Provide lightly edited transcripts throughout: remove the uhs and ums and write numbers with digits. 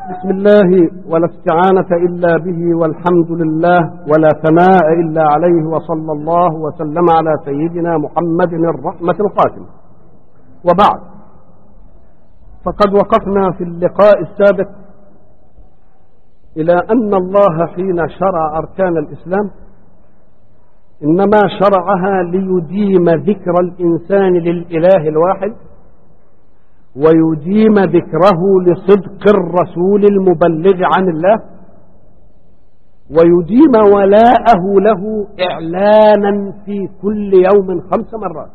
بسم الله ولا استعانة إلا به والحمد لله ولا ثناء إلا عليه وصلى الله وسلم على سيدنا محمد الرحمة القاتم. وبعد، فقد وقفنا في اللقاء السابق إلى أن الله حين شرع أركان الإسلام إنما شرعها ليديم ذكر الإنسان للإله الواحد ويديم ذكره لصدق الرسول المبلغ عن الله ويديم ولاءه له إعلانا في كل يوم 5 مرات.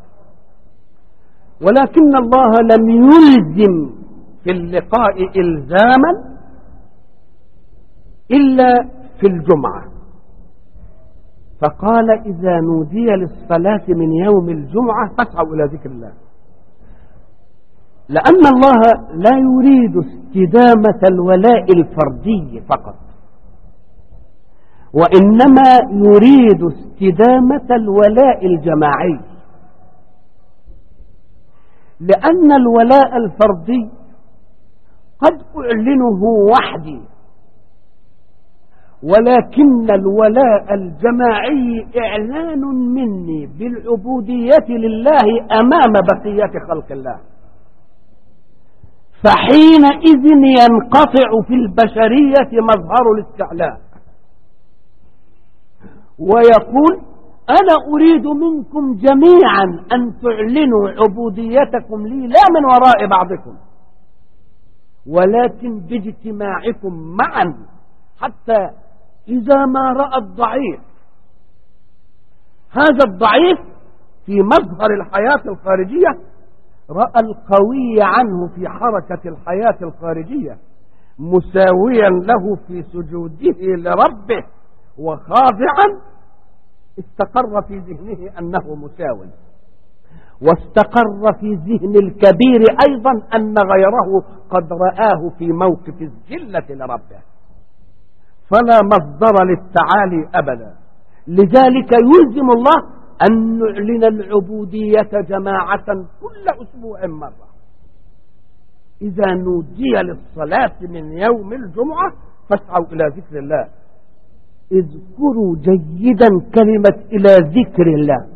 ولكن الله لم يلزم في اللقاء إلزاما إلا في الجمعة، فقال إذا نودي للصلاة من يوم الجمعة فاسعوا إلى ذكر الله، لأن الله لا يريد استدامة الولاء الفردي فقط، وإنما يريد استدامة الولاء الجماعي، لأن الولاء الفردي قد أعلنه وحدي، ولكن الولاء الجماعي إعلان مني بالعبودية لله أمام بقية خلق الله، فحينئذ ينقطع في البشرية مظهر الاستعلاء ويقول أنا أريد منكم جميعا أن تعلنوا عبوديتكم لي لا من وراء بعضكم ولكن باجتماعكم معا، حتى إذا ما رأى الضعيف هذا الضعيف في مظهر الحياة الخارجية رأى القوي عنه في حركة الحياة الخارجية مساويا له في سجوده لربه وخاضعا، استقر في ذهنه أنه مساو، واستقر في ذهن الكبير أيضا أن غيره قد رآه في موقف الذلة لربه، فلا مصدر للتعالي أبدا. لذلك يلزم الله أن نعلن العبودية جماعة كل أسبوع مرة. إذا نودي للصلاة من يوم الجمعة فاسعوا إلى ذكر الله. اذكروا جيدا كلمة إلى ذكر الله،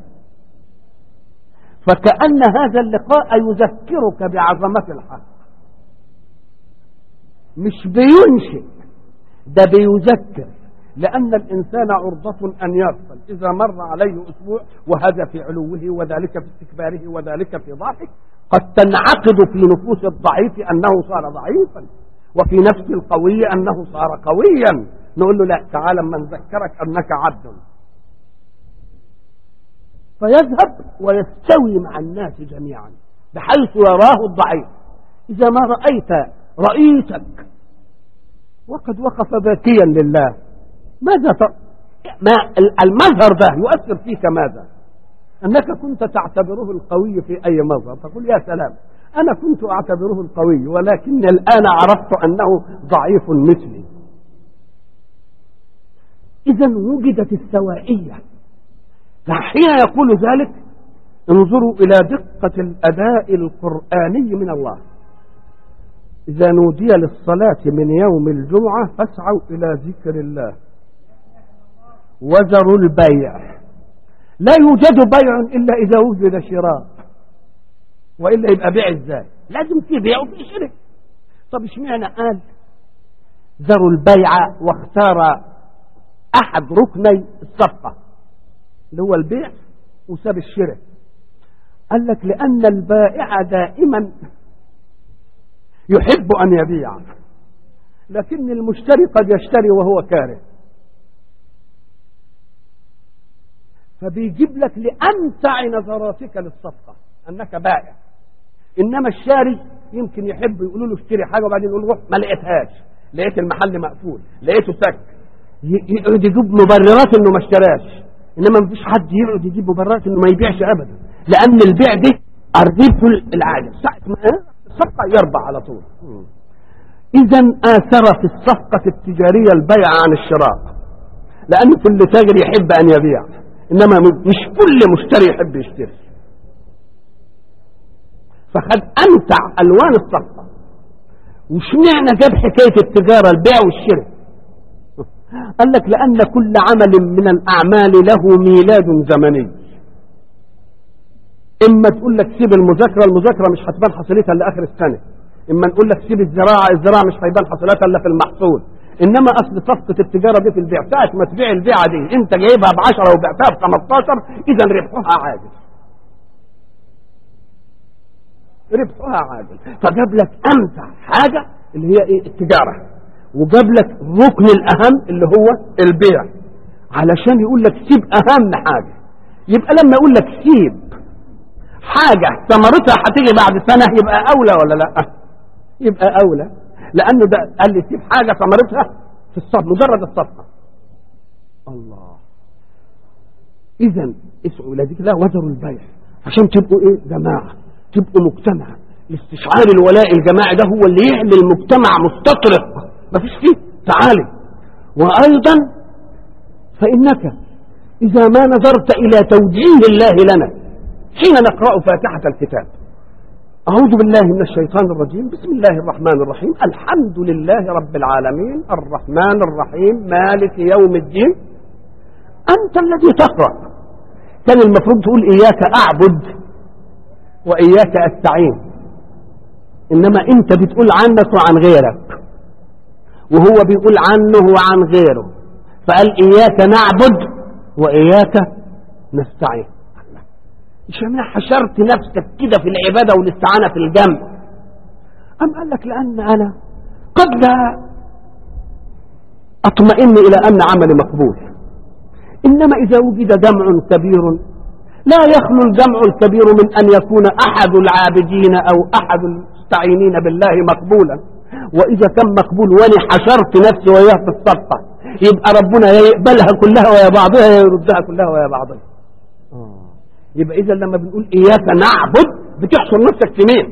فكأن هذا اللقاء يذكرك بعظمة الحق، مش بينشئ، ده بيذكر، لأن الإنسان عرضة أن يغفل إذا مر عليه أسبوع وهذا في علوه وذلك في استكباره وذلك في ضعفه. قد تنعقد في نفوس الضعيف أنه صار ضعيفا، وفي نفس القوي أنه صار قويا. نقول له لا، تعالى من ذكرك أنك عبد، فيذهب ويستوي مع الناس جميعا بحيث يراه الضعيف. إذا ما رأيت رئيسك وقد وقف باكيا لله، ماذا المظهر ده يؤثر فيك ماذا؟ أنك كنت تعتبره القوي في أي مظهر، تقول يا سلام أنا كنت أعتبره القوي ولكن الآن عرفت أنه ضعيف مثلي. إذا وجدت السوائية. فحين يقول ذلك انظروا إلى دقة الأداء القرآني من الله. إذا نودي للصلاة من يوم الجمعة فاسعوا إلى ذكر الله وذروا البيع. لا يوجد بيع إلا إذا وجد شراء، وإلا يبقى بيع ازاي؟ لازم في بيع وفي شراء. طب اشمعنى قال ذروا البيع واختار أحد ركني الصفقة اللي هو البيع وساب الشراء؟ قال لك لأن البائع دائما يحب أن يبيع، لكن المشتري قد يشتري وهو كاره، فبيجيب لك لأمتع نظراتك للصفقة أنك بائع. إنما الشاري يمكن يحب يقولوا له اشتري حاجة وبعدين يقول روح ما لقيتهاش، لقيت المحل مقفول، لقيته سك، يقعد يجيب مبررات إنه ما اشتراش. إنما مفيش حد يقعد يجيب مبررات إنه ما يبيعش أبدا، لأن البيع ده الربح العاجل، ساعة ما الصفقة يربح على طول. إذا آثر في الصفقة التجارية البيع عن الشراء، لأن كل تاجر يحب أن يبيع، إنما مش كل مشتري يحب يشتري. فقد أمتع ألوان الصفقة وشمعنا جاب حكاية التجارة البيع والشراء؟ قال لك لأن كل عمل من الأعمال له ميلاد زمني. إما تقول لك سيب المذاكرة مش هتبان حصيلتها إلا آخر السنة. إما نقول لك سيب الزراعة مش هيبان حصيلتها إلا في المحصول. إنما أصل صفقة التجارة دي في البيع، ساعة ما تبيع البيعة دي أنت جايبها ب10 وبعتها ب15، إذا ربحها عاجل. فجاب لك أمتع حاجة اللي هي إيه؟ التجارة. وجاب لك الركن الأهم اللي هو البيع، علشان يقول لك سيب أهم حاجة. يبقى لما يقول لك سيب حاجة ثمرتها هتيجي بعد سنة يبقى أولى ولا لا؟ يبقى أولى، لأنه ده قال لي سيب حاجة ثمرتها في الصفقة، مجرد الصفقة. الله. إذا اسعوا إلى ذكر الله وذروا البيع، عشان تبقوا إيه؟ جماعة، تبقوا مجتمع. الاستشعار الولاء الجماعي ده هو اللي يعمل المجتمع مستطرق ما فيش فيه تعالي. وأيضا فإنك إذا ما نظرت إلى توجيه الله لنا حين نقرأ فاتحة الكتاب، أعوذ بالله من الشيطان الرجيم، بسم الله الرحمن الرحيم، الحمد لله رب العالمين الرحمن الرحيم مالك يوم الدين، أنت الذي تقرأ. كان المفروض تقول إياك أعبد وإياك أستعين، إنما أنت بتقول عنك وعن غيرك، وهو بيقول عنه وعن غيره، فقال إياك نعبد وإياك نستعين. إيش حشرت نفسك كده في العبادة والاستعانة في الجمع؟ أم قال لك لأن أنا قد لا أطمئن إلى أن عملي مقبول. إنما إذا وجد جمع كبير لا يخلو الجمع الكبير من أن يكون أحد العابدين أو أحد المستعينين بالله مقبولا. وإذا كان مقبول وأنا حشرت نفسي وياه في الصفقة، يبقى ربنا يقبلها كلها ويا بعضها يردها كلها ويا بعضها. يبقى إذا لما بنقول إياك نعبد بتحصر نفسك في مين؟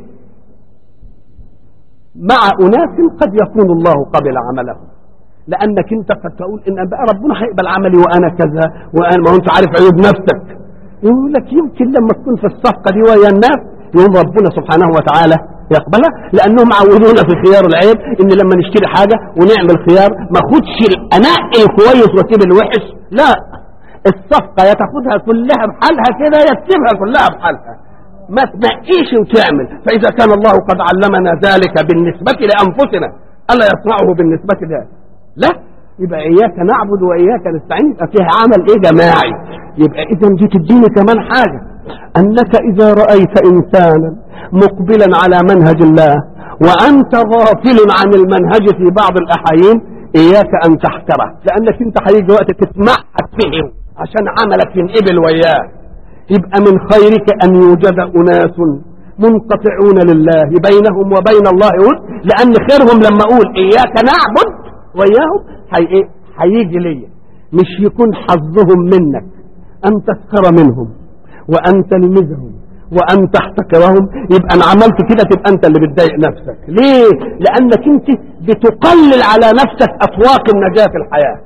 مع أناس قد يكون الله قبل عمله، لأنك أنت قد تقول إن بقى ربنا هيقبل عملي وأنا كذا وأنا، ما أنت عارف عيوب نفسك. يقول لك يمكن لما تكون في الصفقة دي ويا الناس يقول ربنا سبحانه وتعالى يقبلها، لأنهم عودونا في خيار العيب إن لما نشتري حاجة ونعمل خيار ما خدش أنقي الكويس واسيب الوحش. لا، الصفقة يا تاخدها كلها بحالها كده يا تسيبها كلها بحالها، ما تنقيش وتعمل. فإذا كان الله قد علمنا ذلك بالنسبة لأنفسنا ألا يصنعه بالنسبة لذلك؟ لا، يبقى إياك نعبد وإياك نستعين، يبقى فيها عمل إيه؟ جماعي. يبقى إذا دي تديني كمان حاجة، أنك إذا رأيت إنسانا مقبلا على منهج الله وأنت غافل عن المنهج في بعض الأحيان إياك أن تحتره، لأنك أنت هيجي وقت تسمعك فيه عشان عملك ينقبل وياه. يبقى من خيرك أن يوجد أناس منقطعون لله بينهم وبين الله ود، لأن خيرهم لما أقول إياك نعبد وياهم هيجي لي، مش يكون حظهم منك أن تسخر منهم وأن تلمزهم وأن تحتكرهم. يبقى أنا عملت كده تبقى أنت اللي بتضايق نفسك. ليه؟ لأنك أنت بتقلل على نفسك أطواق النجاة في الحياة،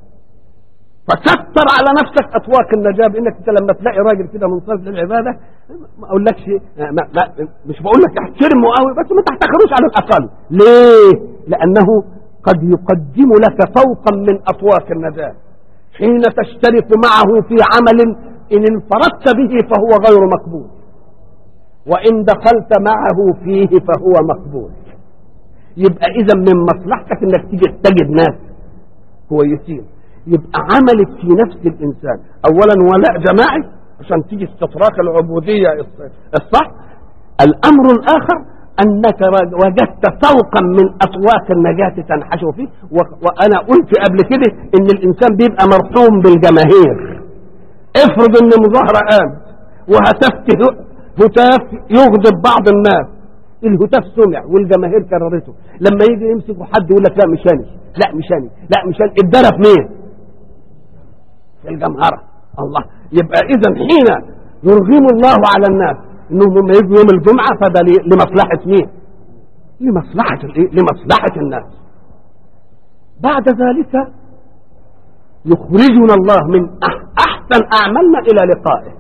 فكتر على نفسك أطواق النجاة بإنك أنت لما تلاقي راجل كده منصرف للعبادة ما أقولكش مش بقول لك احترمه قوي، بس ما تحتكروش على الأقل. ليه؟ لأنه قد يقدم لك فوقا من أطواق النجاة حين تشترك معه في عمل إن انفردت به فهو غير مقبول، وإن دخلت معه فيه فهو مقبول. يبقى إذا من مصلحتك إنك تيجي تجد ناس كويسين. يبقى عملت في نفس الإنسان أولا ولاء جماعي عشان تيجي استطراق العبودية الصح. الأمر الآخر أنك وجدت فوقا من أطواق النجاة تنحش فيه. وأنا قلت قبل كده إن الإنسان بيبقى مرحوم بالجماهير. افرض إن مظاهرة قام هتاف يغضب بعض الناس، الهتاف سمع والجماهير كررته، لما يجي يمسك حد يقول لك لا مش أنا، لا مش أنا، لا مش أنا، اتدرى في مين؟ في الجمهرة. الله. يبقى إذا حين يرغم الله على الناس انهم لما يجوا يوم الجمعة فده لمصلحة مين؟ لمصلحة الناس. بعد ذلك يخرجنا الله من احسن اعمالنا الى لقائه.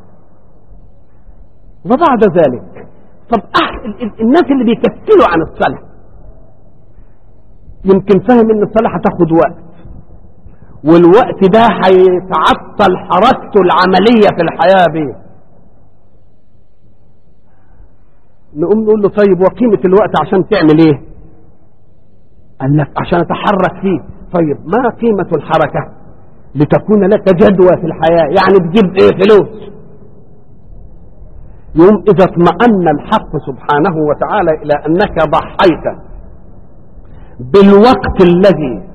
وبعد ذلك طب الناس اللي بيكسلوا عن الصلاة يمكن فاهم ان الصلاة هتاخد وقت، والوقت ده هيتعطل حركته العملية في الحياة بيه. نقوم نقول له طيب وقيمة الوقت عشان تعمل ايه؟ قال لك عشان اتحرك فيه. طيب ما قيمة الحركة؟ لتكون لك جدوى في الحياة، يعني تجيب ايه؟ فلوس. يوم اذا اطمأن الحق سبحانه وتعالى الى انك ضحيت بالوقت الذي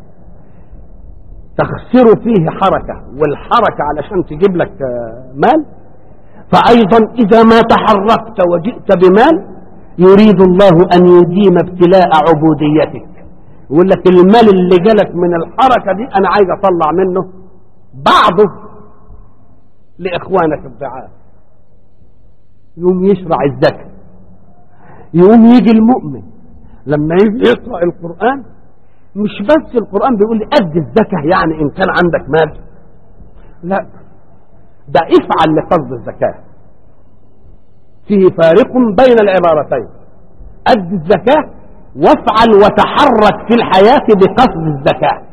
تخسر فيه حركة، والحركة علشان تجيب لك مال، فأيضا إذا ما تحركت وجئت بمال يريد الله أن يديم ابتلاء عبوديتك. يقول لك المال اللي جالك من الحركة دي أنا عايز أطلع منه بعضه لإخوانك الضعاف. يوم يشرع الزكاة. يوم يجي المؤمن لما يجي يقرأ القرآن، مش بس القرآن بيقول لي أدي الزكاة يعني إن كان عندك مال، لا، ده افعل لقصد الزكاة. فيه فارق بين العبارتين، أدي الزكاة وافعل وتحرك في الحياة بقصد الزكاة.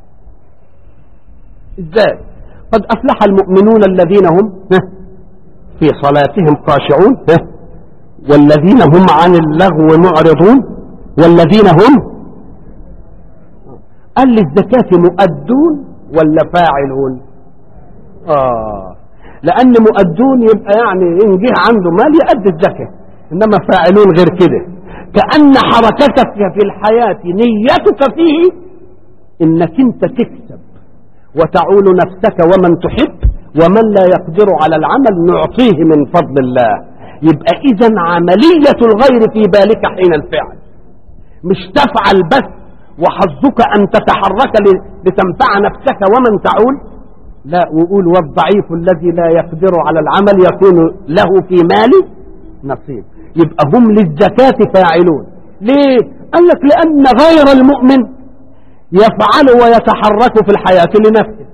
ازاي؟ قد أفلح المؤمنون الذين هم في صلاتهم خاشعون والذين هم عن اللغو معرضون والذين هم. قال للزكاة مؤدون ولا فاعلون؟ لأن مؤدون يبقى يعني إن جه عنده مال يؤدي الزكاة، إنما فاعلون غير كده. كأن حركتك في الحياة نيتك فيه إنك أنت تكسب وتعول نفسك ومن تحب، ومن لا يقدر على العمل نعطيه من فضل الله. يبقى إذن عملية الغير في بالك حين الفعل، مش تفعل بس وحظك أن تتحرك لتنفع نفسك ومن تعول، لا، وقول والضعيف الذي لا يقدر على العمل يكون له في مال نصيب. يبقى هم للزكاة فاعلون. ليه؟ قال لك لأن غير المؤمن يفعل ويتحرك في الحياة لنفسه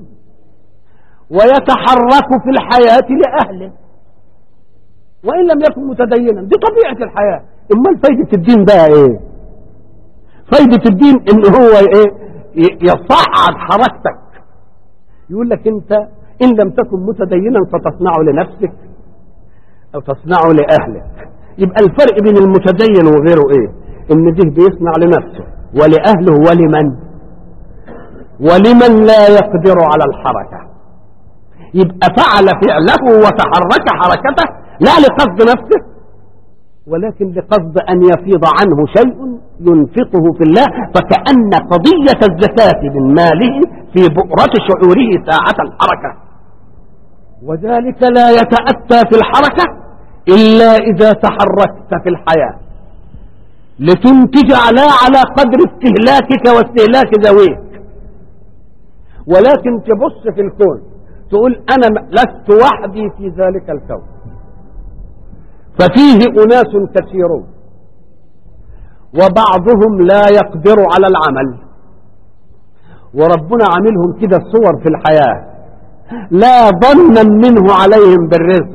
ويتحرك في الحياة لأهله وإن لم يكن متدينا. دي طبيعة الحياة. امال فايدة الدين بقى ايه؟ فايدة الدين ان هو ايه؟ يصعد حركتك. يقول لك انت ان لم تكن متدينا فتصنعه لنفسك او تصنعه لأهلك. يبقى الفرق بين المتدين وغيره ايه؟ ان ده بيصنع لنفسه ولأهله ولمن لا يقدر على الحركة. يبقى فعل فعله وتحرك حركته لا لقصد نفسه ولكن لقصد أن يفيض عنه شيء ينفقه في الله، فكأن قضية الزكاة من ماله في بؤرة شعوره ساعة الحركة. وذلك لا يتأتى في الحركة إلا إذا تحركت في الحياة لتنتج على قدر استهلاكك واستهلاك ذويك. ولكن تبص في الكون تقول أنا لست وحدي في ذلك الكون، ففيه أناس كثيرون وبعضهم لا يقدر على العمل، وربنا عاملهم كده صور في الحياة لا ظنا منه عليهم بالرزق،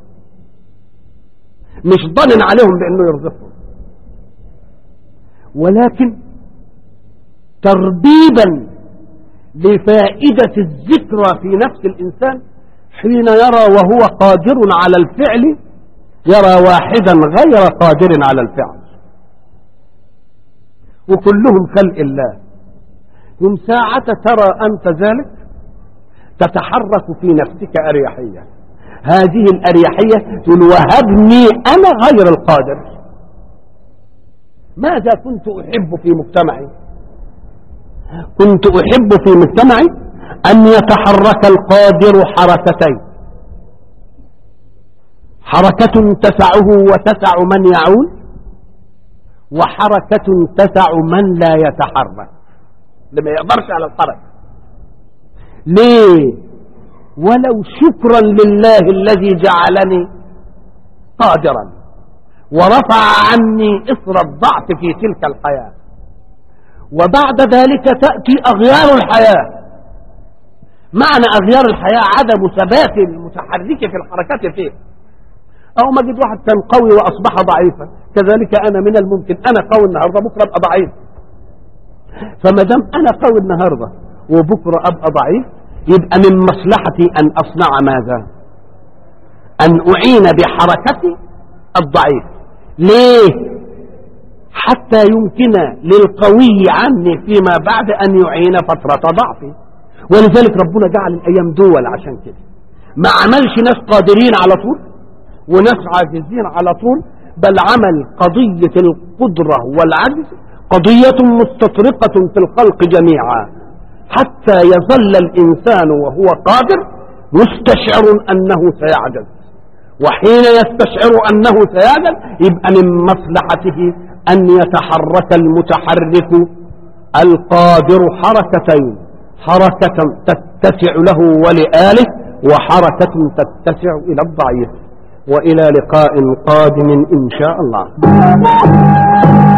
مش ظن عليهم بأنه يرزقهم، ولكن تربيبا لفائدة الذكرى في نفس الإنسان حين يرى وهو قادر على الفعل يرى واحدا غير قادر على الفعل، وكلهم خلق الله. يوم ساعة ترى أنت ذلك تتحرك في نفسك أريحية. هذه الأريحية تقول وهبني أنا غير القادر. ماذا كنت أحب في مجتمعي؟ كنت أحب في مجتمعي أن يتحرك القادر حركتين، حركة تسعه وتسع من يعول، وحركة تسع من لا يتحرك لما يقدرش على الحركة. ليه؟ ولو شكرا لله الذي جعلني قادرا ورفع عني إصر الضعف في تلك الحياة. وبعد ذلك تأتي أغيار الحياة. معنى أغيار الحياة عدم ثبات المتحرك في الحركات فيه. أو ما جد واحد كان قوي وأصبح ضعيفا، كذلك أنا من الممكن أنا قوي النهاردة بكرة أبقى ضعيف. فما دام انا قوي النهارده وبكره ابقى ضعيف، يبقى من مصلحتي ان اصنع ماذا؟ ان اعين بحركتي الضعيف. ليه؟ حتى يمكن للقوي عني فيما بعد ان يعين فترة ضعفي. ولذلك ربنا جعل الايام دول عشان كده، ما عملش ناس قادرين على طول وناس عاجزين على طول، بل عمل قضية القدرة والعجز قضية مستطرقة في الخلق جميعا، حتى يظل الإنسان وهو قادر مستشعر أنه سيعجز، وحين يستشعر أنه سيعجز يبقى من مصلحته أن يتحرك المتحرك القادر حركتين، حركة تتسع له ولآله، وحركة تتسع إلى الضعيف. وإلى لقاء قادم إن شاء الله.